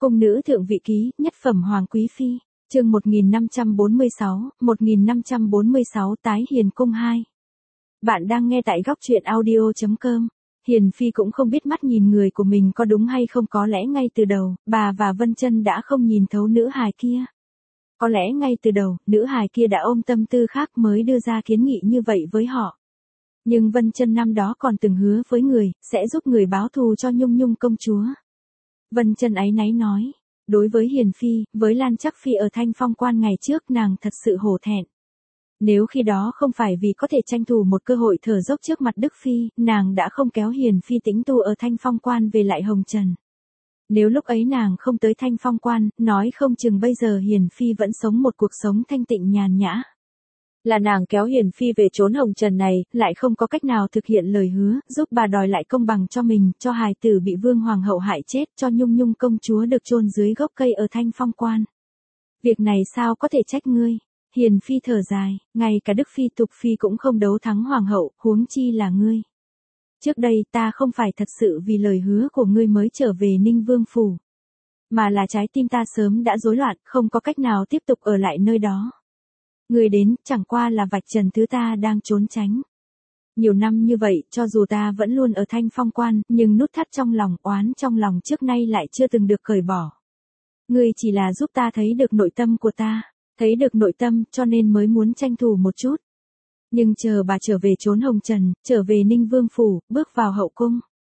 Cung nữ thượng vị ký, nhất phẩm hoàng quý phi, chương 1546 tái hiền cung 2. Bạn đang nghe tại góc truyện audio.com. Hiền phi cũng không biết mắt nhìn người của mình có đúng hay không, có lẽ ngay từ đầu, bà và Vân Chân đã không nhìn thấu nữ hài kia. Có lẽ ngay từ đầu, nữ hài kia đã ôm tâm tư khác mới đưa ra kiến nghị như vậy với họ. Nhưng Vân Chân năm đó còn từng hứa với người, sẽ giúp người báo thù cho Nhung Nhung công chúa. Vân Chân áy náy nói, đối với Hiền phi, với Lan Trắc phi ở Thanh Phong quan ngày trước, nàng thật sự hổ thẹn. Nếu khi đó không phải vì có thể tranh thủ một cơ hội thở dốc trước mặt Đức phi, nàng đã không kéo Hiền phi tĩnh tu ở Thanh Phong quan về lại Hồng Trần. Nếu lúc ấy nàng không tới Thanh Phong quan, nói không chừng bây giờ Hiền phi vẫn sống một cuộc sống thanh tịnh nhàn nhã. Là nàng kéo Hiền phi về trốn Hồng Trần này, lại không có cách nào thực hiện lời hứa, giúp bà đòi lại công bằng cho mình, cho hài tử bị Vương Hoàng hậu hại chết, cho Nhung Nhung công chúa được chôn dưới gốc cây ở Thanh Phong quan. Việc này sao có thể trách ngươi? Hiền phi thở dài, ngay cả Đức phi Tục phi cũng không đấu thắng Hoàng hậu, huống chi là ngươi. Trước đây ta không phải thật sự vì lời hứa của ngươi mới trở về Ninh Vương phủ, mà là trái tim ta sớm đã rối loạn, không có cách nào tiếp tục ở lại nơi đó. Người đến, chẳng qua là vạch trần thứ ta đang trốn tránh. Nhiều năm như vậy, cho dù ta vẫn luôn ở Thanh Phong quan, nhưng nút thắt trong lòng, oán trong lòng trước nay lại chưa từng được cởi bỏ. Ngươi chỉ là giúp ta thấy được nội tâm của ta, thấy được nội tâm, cho nên mới muốn tranh thủ một chút. Nhưng chờ bà trở về trốn Hồng Trần, trở về Ninh Vương phủ, bước vào hậu cung.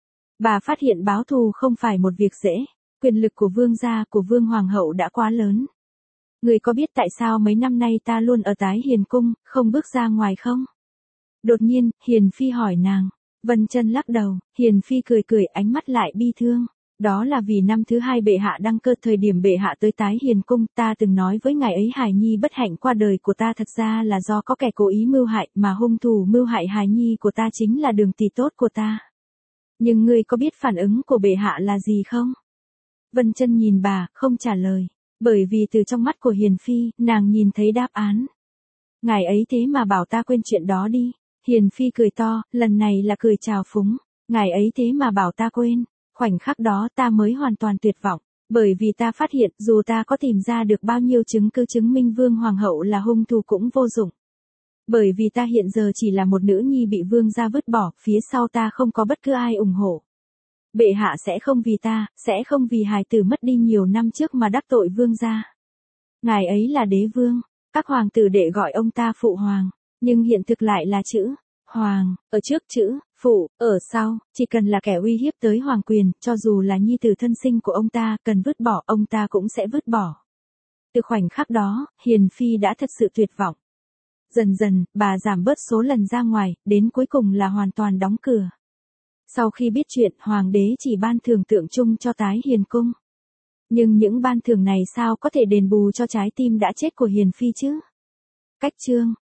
Bà phát hiện báo thù không phải một việc dễ, quyền lực của vương gia, của Vương Hoàng hậu đã quá lớn. Người có biết tại sao mấy năm nay ta luôn ở tái hiền cung, không bước ra ngoài không? Đột nhiên, Hiền phi hỏi nàng. Vân Chân lắc đầu, Hiền phi cười cười, ánh mắt lại bi thương. Đó là vì năm thứ 2 bệ hạ đăng cơ, thời điểm bệ hạ tới tái hiền cung, ta từng nói với ngài ấy hài nhi bất hạnh qua đời của ta thật ra là do có kẻ cố ý mưu hại, mà hung thủ mưu hại hài nhi của ta chính là Đường tỷ tốt của ta. Nhưng ngươi có biết phản ứng của bệ hạ là gì không? Vân Chân nhìn bà, không trả lời. Bởi vì từ trong mắt của Hiền phi, nàng nhìn thấy đáp án. Ngài ấy thế mà bảo ta quên chuyện đó đi. Hiền phi cười to, lần này là cười trào phúng. Ngài ấy thế mà bảo ta quên. Khoảnh khắc đó ta mới hoàn toàn tuyệt vọng. Bởi vì ta phát hiện, dù ta có tìm ra được bao nhiêu chứng cứ chứng minh Vương Hoàng hậu là hung thủ cũng vô dụng. Bởi vì ta hiện giờ chỉ là một nữ nhi bị vương gia vứt bỏ, phía sau ta không có bất cứ ai ủng hộ. Bệ hạ sẽ không vì ta, sẽ không vì hài tử mất đi nhiều năm trước mà đắc tội vương gia. Ngài ấy là đế vương, các hoàng tử đệ gọi ông ta phụ hoàng, nhưng hiện thực lại là chữ hoàng, ở trước chữ phụ, ở sau, chỉ cần là kẻ uy hiếp tới hoàng quyền, cho dù là nhi tử thân sinh của ông ta, cần vứt bỏ, ông ta cũng sẽ vứt bỏ. Từ khoảnh khắc đó, Hiền phi đã thật sự tuyệt vọng. Dần dần, bà giảm bớt số lần ra ngoài, đến cuối cùng là hoàn toàn đóng cửa. Sau khi biết chuyện, hoàng đế chỉ ban thưởng tượng trưng cho tái hiền cung. Nhưng những ban thưởng này sao có thể đền bù cho trái tim đã chết của Hiền phi chứ? Cách chương